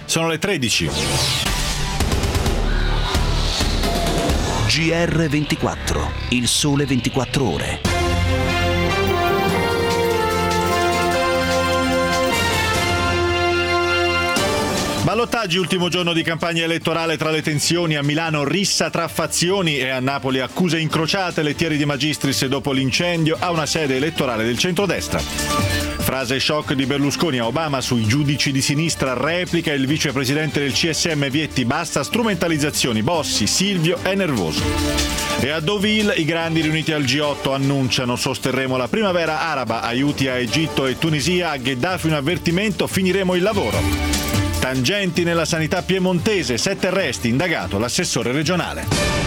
Sono le 13. GR24, il sole 24 ore. Ballottaggi, ultimo giorno di campagna elettorale tra le tensioni. A Milano rissa tra fazioni e a Napoli accuse incrociate. Lettieri De Magistris dopo l'incendio a una sede elettorale del centrodestra. Frase shock di Berlusconi a Obama sui giudici di sinistra, replica il vicepresidente del CSM Vietti, basta strumentalizzazioni, Bossi, Silvio è nervoso. E a Deauville i grandi riuniti al G8 annunciano: sosterremo la primavera araba, aiuti a Egitto e Tunisia, a Gheddafi un avvertimento, finiremo il lavoro. Tangenti nella sanità piemontese, 7 arresti, indagato l'assessore regionale.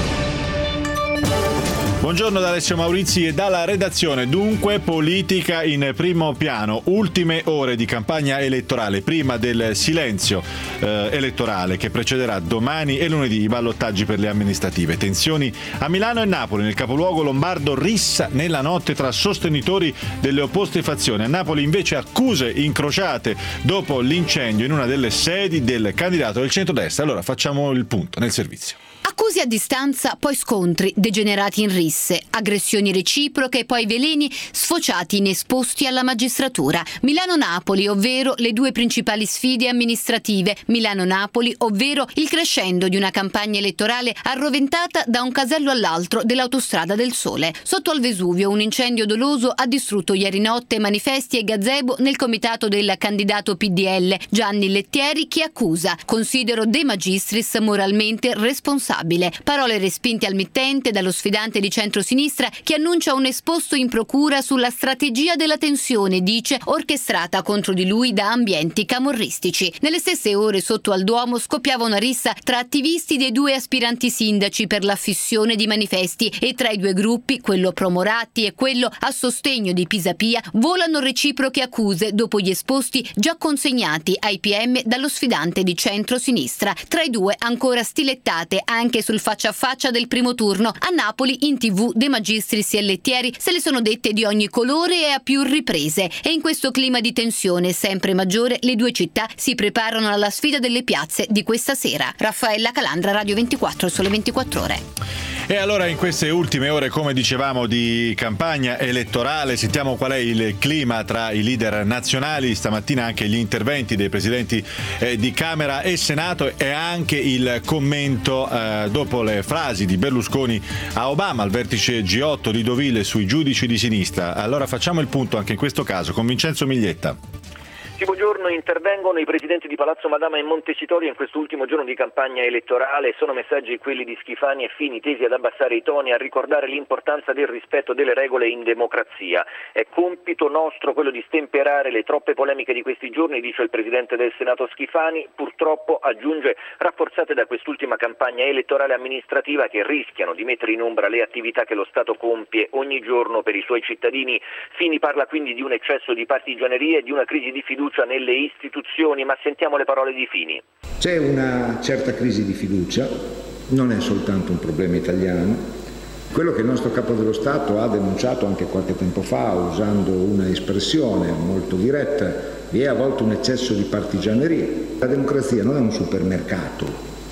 Buongiorno da Alessio Maurizi e dalla redazione. Dunque, politica in primo piano, ultime ore di campagna elettorale, prima del silenzio elettorale che precederà domani e lunedì i ballottaggi per le amministrative. Tensioni a Milano e Napoli, nel capoluogo lombardo rissa nella notte tra sostenitori delle opposte fazioni. A Napoli invece accuse incrociate dopo l'incendio in una delle sedi del candidato del centrodestra. Allora facciamo il punto nel servizio. Accuse a distanza, poi scontri degenerati in risse, aggressioni reciproche e poi veleni sfociati in esposti alla magistratura. Milano-Napoli, ovvero le due principali sfide amministrative. Milano-Napoli, ovvero il crescendo di una campagna elettorale arroventata da un casello all'altro dell'autostrada del Sole. Sotto al Vesuvio un incendio doloso ha distrutto ieri notte manifesti e gazebo nel comitato del candidato PDL Gianni Lettieri, che accusa: considero De Magistris moralmente responsabile. Parole respinte al mittente dallo sfidante di centrosinistra, che annuncia un esposto in procura sulla strategia della tensione, dice, orchestrata contro di lui da ambienti camorristici. Nelle stesse ore sotto al Duomo scoppiava una rissa tra attivisti dei due aspiranti sindaci per l'affissione di manifesti e tra i due gruppi, quello pro Moratti e quello a sostegno di Pisapia, volano reciproche accuse dopo gli esposti già consegnati ai PM dallo sfidante di centrosinistra. Tra i due ancora stilettate anche sul faccia a faccia del primo turno. A Napoli in TV De Magistris e Lettieri se le sono dette di ogni colore e a più riprese, e in questo clima di tensione sempre maggiore le due città si preparano alla sfida delle piazze di questa sera. Raffaella Calandra, Radio 24, Sole 24 Ore. E allora in queste ultime ore, come dicevamo, di campagna elettorale, sentiamo qual è il clima tra i leader nazionali. Stamattina anche gli interventi dei presidenti di Camera e Senato e anche il commento dopo le frasi di Berlusconi a Obama al vertice G8 di Deauville sui giudici di sinistra. Allora facciamo il punto anche in questo caso con Vincenzo Miglietta. Buongiorno, intervengono i presidenti di Palazzo Madama e Montecitorio in quest'ultimo giorno di campagna elettorale. Sono messaggi quelli di Schifani e Fini tesi ad abbassare i toni, a ricordare l'importanza del rispetto delle regole in democrazia. È compito nostro quello di stemperare le troppe polemiche di questi giorni, dice il presidente del Senato Schifani, purtroppo, aggiunge, rafforzate da quest'ultima campagna elettorale amministrativa, che rischiano di mettere in ombra le attività che lo Stato compie ogni giorno per i suoi cittadini. Fini parla quindi di un eccesso di partigianeria e di una crisi di fiducia nelle istituzioni, ma sentiamo le parole di Fini. C'è una certa crisi di fiducia, non è soltanto un problema italiano. Quello che il nostro Capo dello Stato ha denunciato anche qualche tempo fa, usando una espressione molto diretta, vi è a volte un eccesso di partigianeria. La democrazia non è un supermercato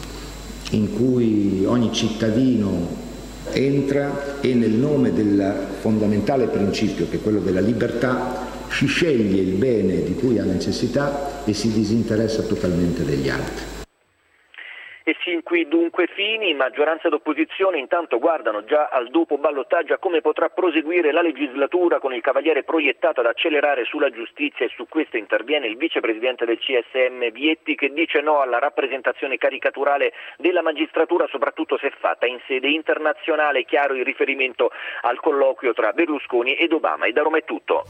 in cui ogni cittadino entra e nel nome del fondamentale principio, che è quello della libertà, si sceglie il bene di cui ha necessità e si disinteressa totalmente degli altri. E sin qui dunque Fini. Maggioranza ed opposizione intanto guardano già al dopo ballottaggio, a come potrà proseguire la legislatura, con il cavaliere proiettato ad accelerare sulla giustizia, e su questo interviene il vicepresidente del CSM Vietti, che dice no alla rappresentazione caricaturale della magistratura, soprattutto se fatta in sede internazionale. Chiaro il riferimento al colloquio tra Berlusconi ed Obama. E da Roma è tutto.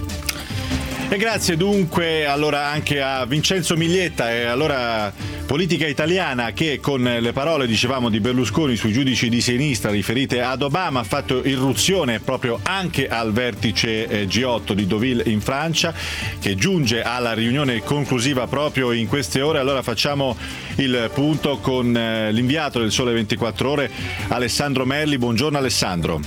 E grazie dunque allora anche a Vincenzo Miglietta. E allora politica italiana, che con le parole, dicevamo, di Berlusconi sui giudici di sinistra riferite ad Obama ha fatto irruzione proprio anche al vertice G8 di Deauville in Francia, che giunge alla riunione conclusiva proprio in queste ore. Allora facciamo il punto con l'inviato del Sole 24 Ore, Alessandro Merli. Buongiorno Alessandro.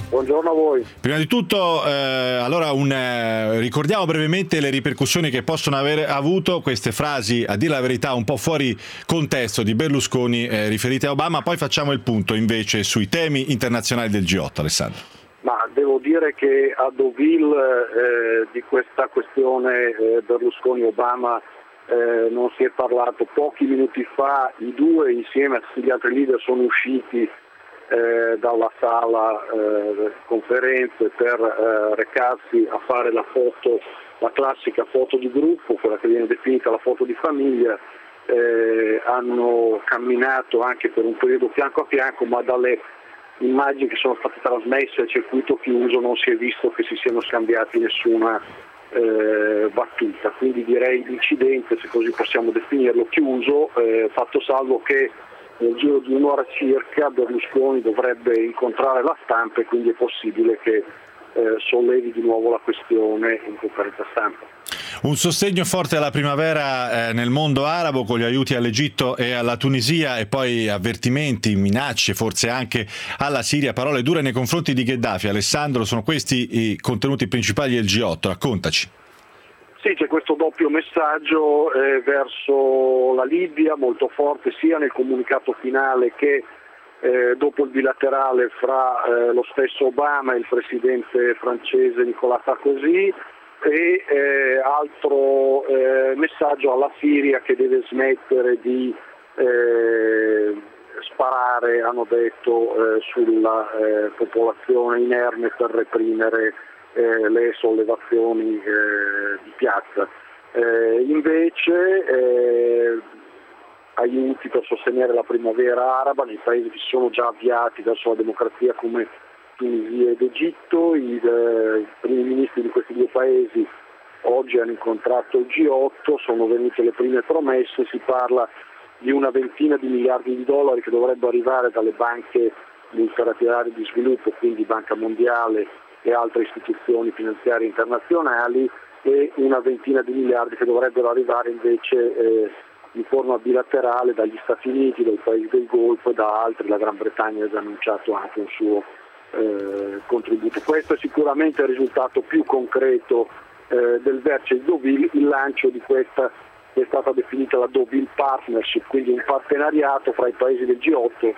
Buongiorno a voi. Prima di tutto, allora ricordiamo brevemente le ripercussioni che possono aver avuto queste frasi, a dire la verità, un po' fuori contesto di Berlusconi riferite a Obama, poi facciamo il punto invece sui temi internazionali del G8, Alessandro. Ma devo dire che a Deauville di questa questione Berlusconi-Obama non si è parlato. Pochi minuti fa i due insieme a tutti gli altri leader sono usciti dalla sala conferenze per recarsi a fare la classica foto di gruppo, quella che viene definita la foto di famiglia. Hanno camminato anche per un periodo fianco a fianco, ma dalle immagini che sono state trasmesse a circuito chiuso non si è visto che si siano scambiati nessuna battuta, quindi direi l'incidente, se così possiamo definirlo, chiuso, fatto salvo che nel giro di un'ora circa Berlusconi dovrebbe incontrare la stampa e quindi è possibile che sollevi di nuovo la questione in conferenza stampa. Un sostegno forte alla primavera nel mondo arabo con gli aiuti all'Egitto e alla Tunisia e poi avvertimenti, minacce forse anche alla Siria, parole dure nei confronti di Gheddafi. Alessandro, sono questi i contenuti principali del G8, raccontaci. Sì, c'è questo doppio messaggio verso la Libia molto forte sia nel comunicato finale che dopo il bilaterale fra lo stesso Obama e il presidente francese Nicolas Sarkozy, e altro messaggio alla Siria che deve smettere di sparare, hanno detto, sulla popolazione inerme per reprimere le sollevazioni di piazza. Invece aiuti per sostenere la primavera araba nei paesi che si sono già avviati verso la democrazia come Tunisia ed Egitto. I primi ministri di questi due paesi oggi hanno incontrato il G8, sono venute le prime promesse, si parla di una ventina di miliardi di dollari che dovrebbero arrivare dalle banche multilaterali di sviluppo, quindi Banca Mondiale e altre istituzioni finanziarie internazionali, e una ventina di miliardi che dovrebbero arrivare invece in forma bilaterale dagli Stati Uniti, dai paesi del Golfo e da altri. La Gran Bretagna ha già annunciato anche un suo contributo. Questo è sicuramente il risultato più concreto del vertice di Deauville, il lancio di questa che è stata definita la Deauville Partnership, quindi un partenariato fra i paesi del G8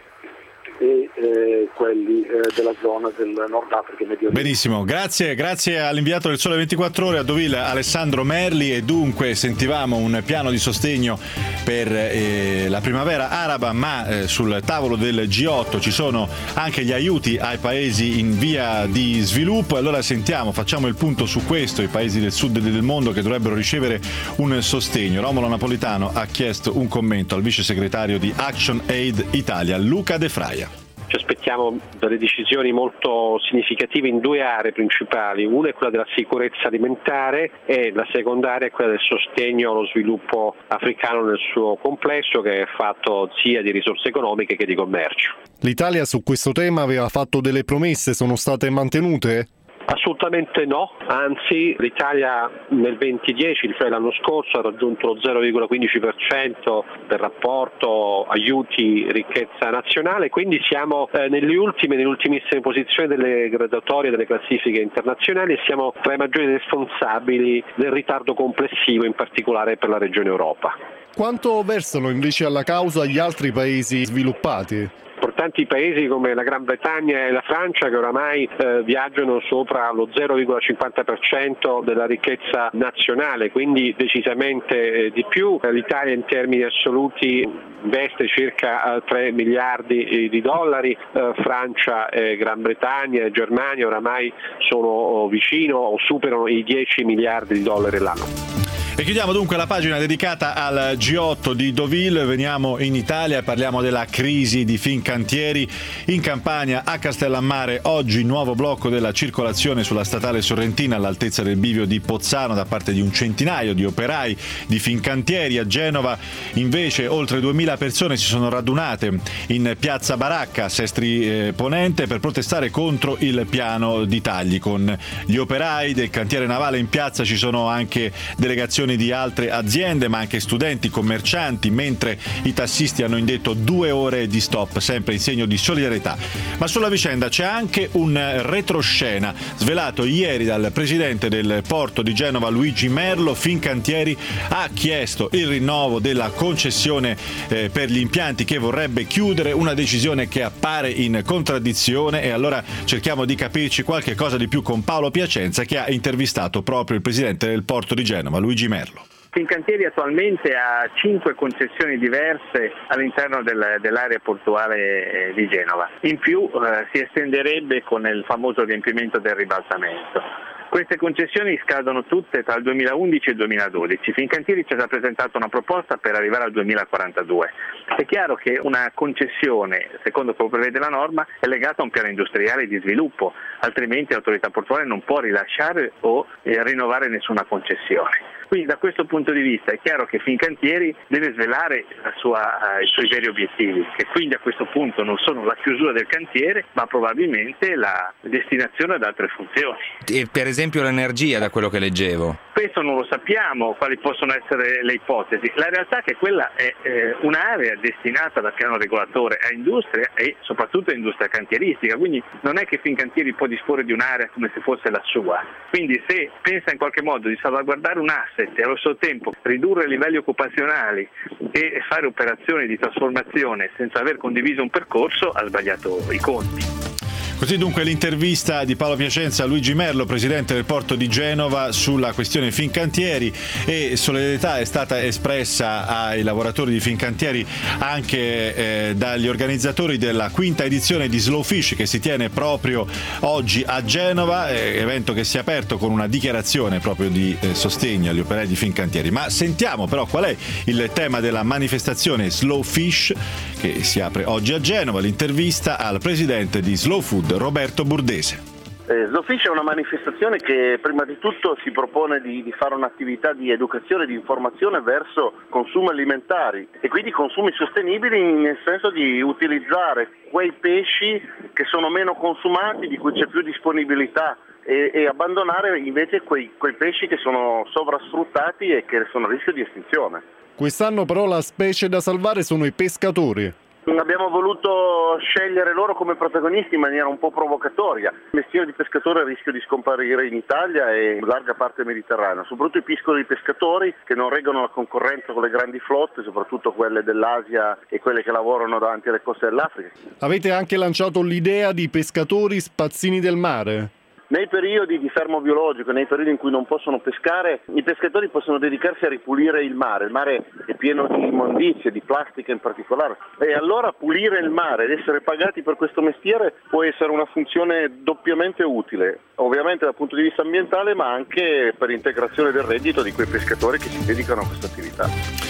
e quelli della zona del Nord Africa e Medio Oriente. Benissimo, grazie all'inviato del Sole 24 Ore a Deauville, Alessandro Merli. E dunque sentivamo un piano di sostegno per la primavera araba, ma sul tavolo del G8 ci sono anche gli aiuti ai paesi in via di sviluppo. Allora facciamo il punto su questo, i paesi del sud del mondo che dovrebbero ricevere un sostegno. Romolo Napolitano ha chiesto un commento al vice segretario di Action Aid Italia, Luca De Fraia. Ci aspettiamo delle decisioni molto significative in due aree principali. Una è quella della sicurezza alimentare e la secondaria è quella del sostegno allo sviluppo africano nel suo complesso, che è fatto sia di risorse economiche che di commercio. L'Italia su questo tema aveva fatto delle promesse, sono state mantenute? Assolutamente no, anzi l'Italia nel 2010, cioè l'anno scorso, ha raggiunto lo 0,15% del rapporto aiuti-ricchezza nazionale, quindi siamo nelle ultimissime posizioni delle graduatorie delle classifiche internazionali e siamo tra i maggiori responsabili del ritardo complessivo, in particolare per la regione Europa. Quanto versano invece alla causa gli altri paesi sviluppati? Importanti paesi come la Gran Bretagna e la Francia, che oramai viaggiano sopra lo 0,50% della ricchezza nazionale, quindi decisamente di più. L'Italia in termini assoluti investe circa 3 miliardi di dollari, Francia, Gran Bretagna e Germania oramai sono vicino o superano i 10 miliardi di dollari l'anno. E chiudiamo dunque la pagina dedicata al G8 di Deauville. Veniamo in Italia e parliamo della crisi di Fincantieri. In Campania, a Castellammare, oggi nuovo blocco della circolazione sulla statale Sorrentina all'altezza del bivio di Pozzano da parte di un centinaio di operai di Fincantieri. A Genova invece oltre 2000 persone si sono radunate in piazza Baracca, Sestri Ponente, per protestare contro il piano di tagli. Con gli operai del cantiere navale in piazza ci sono anche delegazioni manifestazioni di altre aziende, ma anche studenti, commercianti, mentre i tassisti hanno indetto 2 ore di stop, sempre in segno di solidarietà. Ma sulla vicenda c'è anche un retroscena svelato ieri dal presidente del porto di Genova, Luigi Merlo. Fincantieri ha chiesto il rinnovo della concessione per gli impianti che vorrebbe chiudere, una decisione che appare in contraddizione, e allora cerchiamo di capirci qualche cosa di più con Paolo Piacenza, che ha intervistato proprio il presidente del porto di Genova, Luigi Merlo. Fincantieri attualmente ha 5 concessioni diverse all'interno dell'area portuale di Genova. In più si estenderebbe con il famoso riempimento del ribaltamento. Queste concessioni scadono tutte tra il 2011 e il 2012. Fincantieri ci ha già presentato una proposta per arrivare al 2042. È chiaro che una concessione, secondo come prevede la norma, è legata a un piano industriale di sviluppo, altrimenti l'autorità portuale non può rilasciare o rinnovare nessuna concessione. Quindi da questo punto di vista è chiaro che Fincantieri deve svelare i suoi veri obiettivi, che quindi a questo punto non sono la chiusura del cantiere, ma probabilmente la destinazione ad altre funzioni. E per esempio l'energia, da quello che leggevo? Questo non lo sappiamo, quali possono essere le ipotesi. La realtà è che quella è un'area destinata dal piano regolatore a industria e soprattutto a industria cantieristica, quindi non è che Fincantieri può disporre di un'area come se fosse la sua. Quindi se pensa in qualche modo di salvaguardare un asset e allo stesso tempo ridurre i livelli occupazionali e fare operazioni di trasformazione senza aver condiviso un percorso, ha sbagliato i conti. Così dunque l'intervista di Paolo Piacenza a Luigi Merlo, presidente del porto di Genova, sulla questione Fincantieri, e solidarietà è stata espressa ai lavoratori di Fincantieri anche dagli organizzatori della 5ª edizione di Slow Fish, che si tiene proprio oggi a Genova, evento che si è aperto con una dichiarazione proprio di sostegno agli operai di Fincantieri. Ma sentiamo però qual è il tema della manifestazione Slow Fish che si apre oggi a Genova. L'intervista al presidente di Slow Food, Roberto Burdese. Slow Fish è una manifestazione che prima di tutto si propone di fare un'attività di educazione e di informazione verso consumi alimentari e quindi consumi sostenibili, nel senso di utilizzare quei pesci che sono meno consumati, di cui c'è più disponibilità, e abbandonare invece quei pesci che sono sovrasfruttati e che sono a rischio di estinzione. Quest'anno però la specie da salvare sono i pescatori. Abbiamo voluto scegliere loro come protagonisti in maniera un po' provocatoria. Il mestiere di pescatore a rischio di scomparire in Italia e in larga parte mediterranea, soprattutto i piccoli pescatori che non reggono la concorrenza con le grandi flotte, soprattutto quelle dell'Asia e quelle che lavorano davanti alle coste dell'Africa. Avete anche lanciato l'idea di pescatori spazzini del mare. Nei periodi di fermo biologico, nei periodi in cui non possono pescare, i pescatori possono dedicarsi a ripulire il mare. Il mare è pieno di immondizie, di plastica in particolare, e allora pulire il mare ed essere pagati per questo mestiere può essere una funzione doppiamente utile, ovviamente dal punto di vista ambientale, ma anche per integrazione del reddito di quei pescatori che si dedicano a questa attività.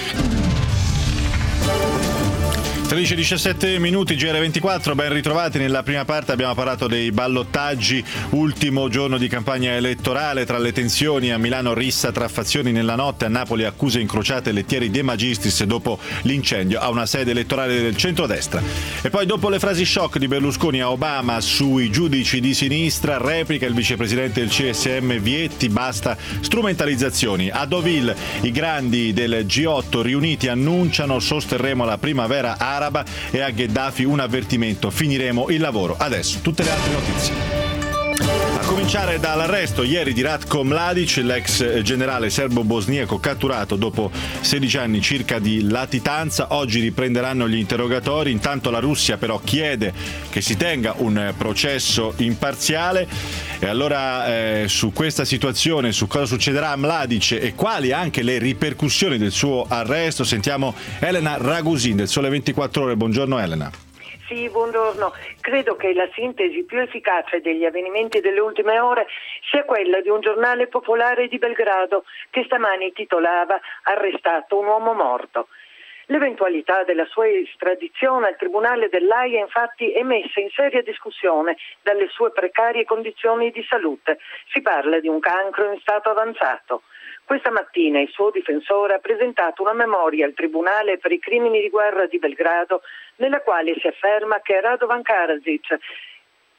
13-17 minuti, GR24, ben ritrovati. Nella prima parte abbiamo parlato dei ballottaggi, ultimo giorno di campagna elettorale, tra le tensioni a Milano, rissa tra fazioni nella notte, a Napoli accuse incrociate lettieri De Magistris dopo l'incendio a una sede elettorale del centrodestra. E poi dopo le frasi shock di Berlusconi a Obama sui giudici di sinistra, replica il vicepresidente del CSM Vietti, basta strumentalizzazioni. A Deauville i grandi del G8 riuniti annunciano sosterremo la primavera araba, e a Gheddafi un avvertimento: finiremo il lavoro. Adesso tutte le altre notizie. A cominciare dall'arresto ieri di Ratko Mladic, l'ex generale serbo-bosniaco catturato dopo 16 anni circa di latitanza. Oggi riprenderanno gli interrogatori. Intanto la Russia però chiede che si tenga un processo imparziale. E allora su questa situazione, su cosa succederà a Mladic e quali anche le ripercussioni del suo arresto, sentiamo Elena Ragusin del Sole 24 Ore. Buongiorno Elena. Sì, buongiorno. Credo che la sintesi più efficace degli avvenimenti delle ultime ore sia quella di un giornale popolare di Belgrado che stamani titolava "Arrestato un uomo morto". L'eventualità della sua estradizione al Tribunale dell'Aia infatti è messa in seria discussione dalle sue precarie condizioni di salute. Si parla di un cancro in stato avanzato. Questa mattina il suo difensore ha presentato una memoria al Tribunale per i crimini di guerra di Belgrado, nella quale si afferma che Radovan Karadzic,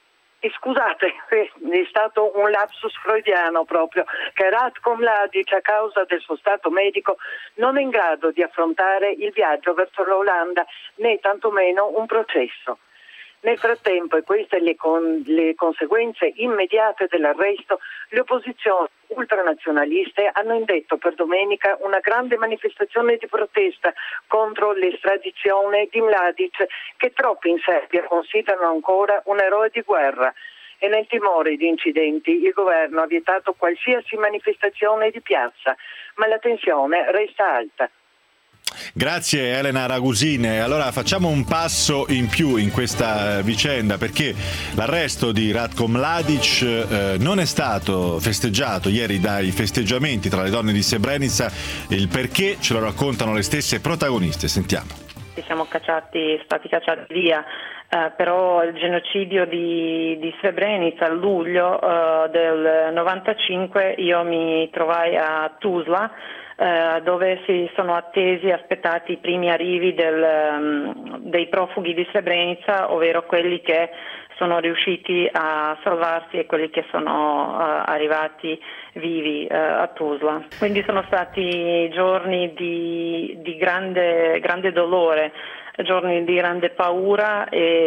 E scusate, è stato un lapsus freudiano proprio, che Ratko Mladic, a causa del suo stato medico, non è in grado di affrontare il viaggio verso l'Olanda, né tantomeno un processo. Nel frattempo, e queste le conseguenze immediate dell'arresto, le opposizioni ultranazionaliste hanno indetto per domenica una grande manifestazione di protesta contro l'estradizione di Mladic, che troppi in Serbia considerano ancora un eroe di guerra. E nel timore di incidenti il governo ha vietato qualsiasi manifestazione di piazza, ma la tensione resta alta. Grazie Elena Ragusine. Allora facciamo un passo in più in questa vicenda, perché l'arresto di Ratko Mladic non è stato festeggiato ieri dai festeggiamenti tra le donne di Srebrenica. Il perché ce lo raccontano le stesse protagoniste. Sentiamo. Siamo stati cacciati via, però il genocidio di Srebrenica a luglio del 95 io mi trovai a Tuzla, dove si sono aspettati i primi arrivi dei profughi di Srebrenica, ovvero quelli che sono riusciti a salvarsi e quelli che sono arrivati vivi a Tuzla. Quindi sono stati giorni di grande dolore, giorni di grande paura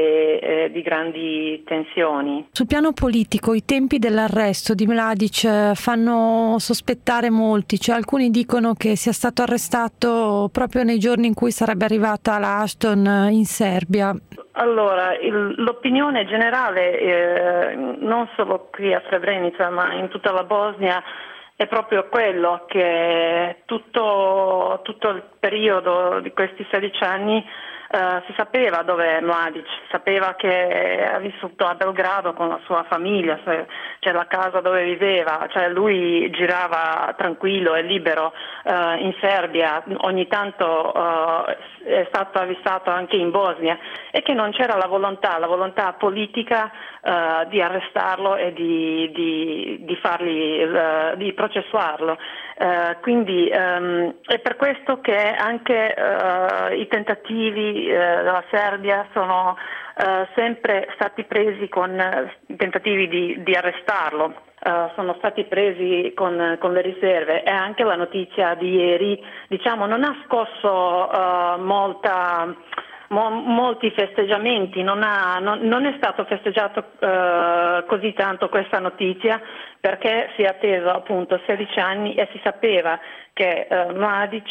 e di grandi tensioni. Sul piano politico i tempi dell'arresto di Mladic fanno sospettare molti, cioè alcuni dicono che sia stato arrestato proprio nei giorni in cui sarebbe arrivata la Ashton in Serbia. Allora, l'opinione generale, non solo qui a Srebrenica ma in tutta la Bosnia, è proprio quello che tutto il periodo di questi 16 anni si sapeva dove è Mladic, sapeva che ha vissuto a Belgrado con la sua famiglia, c'è la casa dove viveva, cioè lui girava tranquillo e libero in Serbia, ogni tanto è stato avvistato anche in Bosnia, e che non c'era la volontà politica di arrestarlo e di processarlo. Quindi è per questo che anche i tentativi della Serbia sono sempre stati presi con tentativi di arrestarlo, sono stati presi con le riserve, e anche la notizia di ieri non ha scosso molti festeggiamenti, non è stato festeggiato così tanto questa notizia, perché si è atteso appunto 16 anni e si sapeva che Mladic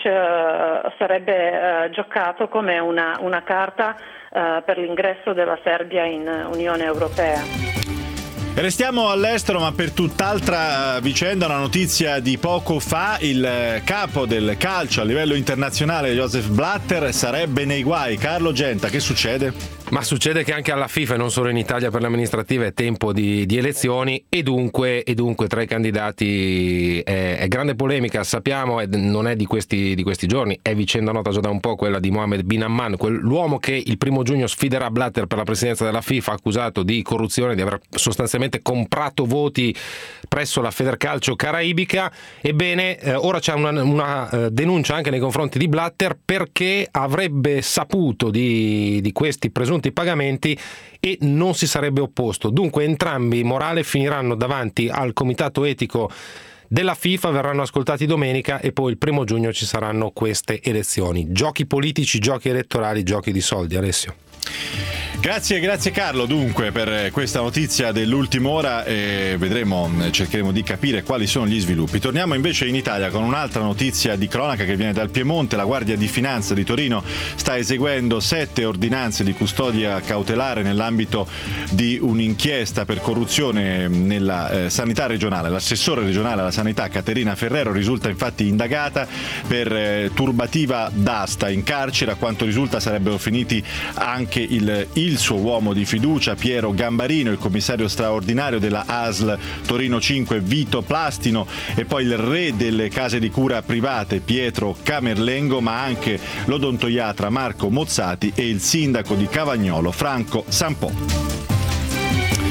sarebbe giocato come una carta per l'ingresso della Serbia in Unione Europea. Restiamo all'estero, ma per tutt'altra vicenda, una notizia di poco fa: il capo del calcio a livello internazionale, Joseph Blatter, sarebbe nei guai. Carlo Genta, che succede? Ma succede che anche alla FIFA, e non solo in Italia, per le amministrative è tempo di elezioni, e dunque tra i candidati è grande polemica, sappiamo, e non è di questi giorni, è vicenda nota già da un po', quella di Mohammed bin Amman, l'uomo che il 1 giugno sfiderà Blatter per la presidenza della FIFA, accusato di corruzione, di aver sostanzialmente comprato voti presso la Federcalcio caraibica. Ebbene, ora c'è una denuncia anche nei confronti di Blatter, perché avrebbe saputo di questi presunti pagamenti e non si sarebbe opposto. Dunque entrambi morale finiranno davanti al comitato etico della FIFA, verranno ascoltati domenica e poi il 1 giugno ci saranno queste elezioni. Giochi politici, giochi elettorali, giochi di soldi. Alessio. Grazie Carlo dunque per questa notizia dell'ultima ora, e cercheremo di capire quali sono gli sviluppi. Torniamo invece in Italia con un'altra notizia di cronaca che viene dal Piemonte. La Guardia di Finanza di Torino sta eseguendo 7 ordinanze di custodia cautelare nell'ambito di un'inchiesta per corruzione nella sanità regionale. L'assessore regionale alla sanità Caterina Ferrero risulta infatti indagata per turbativa d'asta in carcere. A quanto risulta sarebbero finiti anche il suo uomo di fiducia Piero Gambarino, il commissario straordinario della ASL Torino 5 Vito Plastino, e poi il re delle case di cura private Pietro Camerlengo, ma anche l'odontoiatra Marco Mozzati e il sindaco di Cavagnolo Franco Sampò.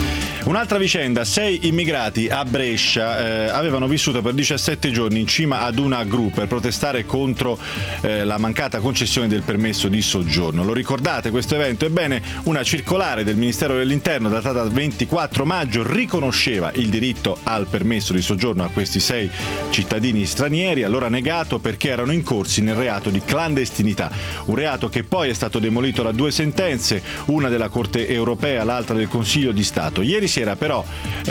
Un'altra vicenda: 6 immigrati a Brescia avevano vissuto per 17 giorni in cima ad una gru per protestare contro la mancata concessione del permesso di soggiorno. Lo ricordate questo evento? Ebbene, una circolare del Ministero dell'Interno datata 24 maggio riconosceva il diritto al permesso di soggiorno a questi 6 cittadini stranieri, allora negato perché erano incorsi nel reato di clandestinità, un reato che poi è stato demolito da 2 sentenze, una della Corte europea, l'altra del Consiglio di Stato. Ieri sera però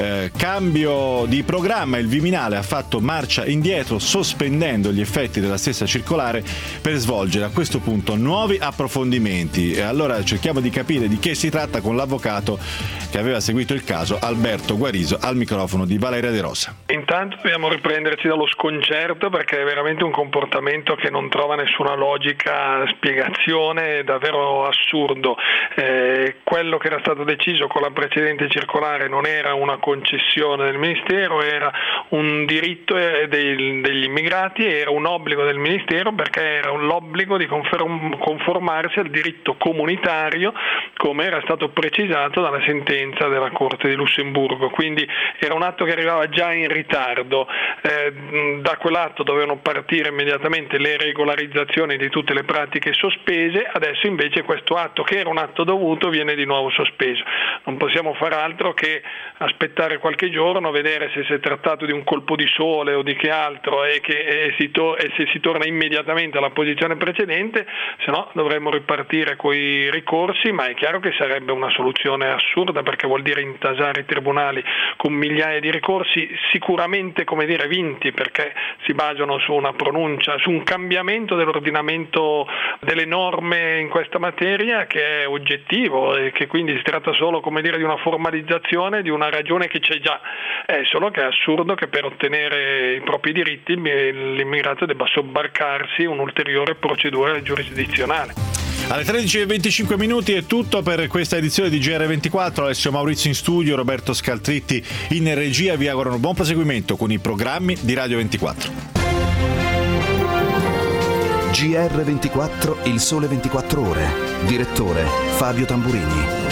cambio di programma, il Viminale ha fatto marcia indietro sospendendo gli effetti della stessa circolare per svolgere a questo punto nuovi approfondimenti. E allora cerchiamo di capire di che si tratta con l'avvocato che aveva seguito il caso, Alberto Guariso, al microfono di Valeria De Rosa. Intanto dobbiamo riprenderci dallo sconcerto, perché è veramente un comportamento che non trova nessuna logica, spiegazione, è davvero assurdo. Quello che era stato deciso con la precedente circolare non era una concessione del Ministero, era un diritto degli immigrati, era un obbligo del Ministero, perché era l'obbligo di conformarsi al diritto comunitario come era stato precisato dalla sentenza della Corte di Lussemburgo. Quindi era un atto che arrivava già in ritardo. Da quell'atto dovevano partire immediatamente le regolarizzazioni di tutte le pratiche sospese, adesso invece questo atto, che era un atto dovuto, viene di nuovo sospeso. Non possiamo far altro che aspettare qualche giorno, vedere se si è trattato di un colpo di sole o di che altro e se si torna immediatamente alla posizione precedente, se no dovremmo ripartire coi ricorsi, ma è chiaro che sarebbe una soluzione assurda, perché vuol dire intasare i tribunali con migliaia di ricorsi sicuramente, vinti, perché si basano su una pronuncia, su un cambiamento dell'ordinamento delle norme in questa materia che è oggettivo e che quindi si tratta solo di una formalizzazione di una ragione che c'è già. È solo che è assurdo che per ottenere i propri diritti l'immigrato debba sobbarcarsi un'ulteriore procedura giurisdizionale. Alle 13:25 è tutto per questa edizione di GR24. Alessio Maurizio in studio, Roberto Scaltritti in regia. Vi augurano buon proseguimento con i programmi di Radio 24. GR24, il sole 24 ore. Direttore Fabio Tamburini.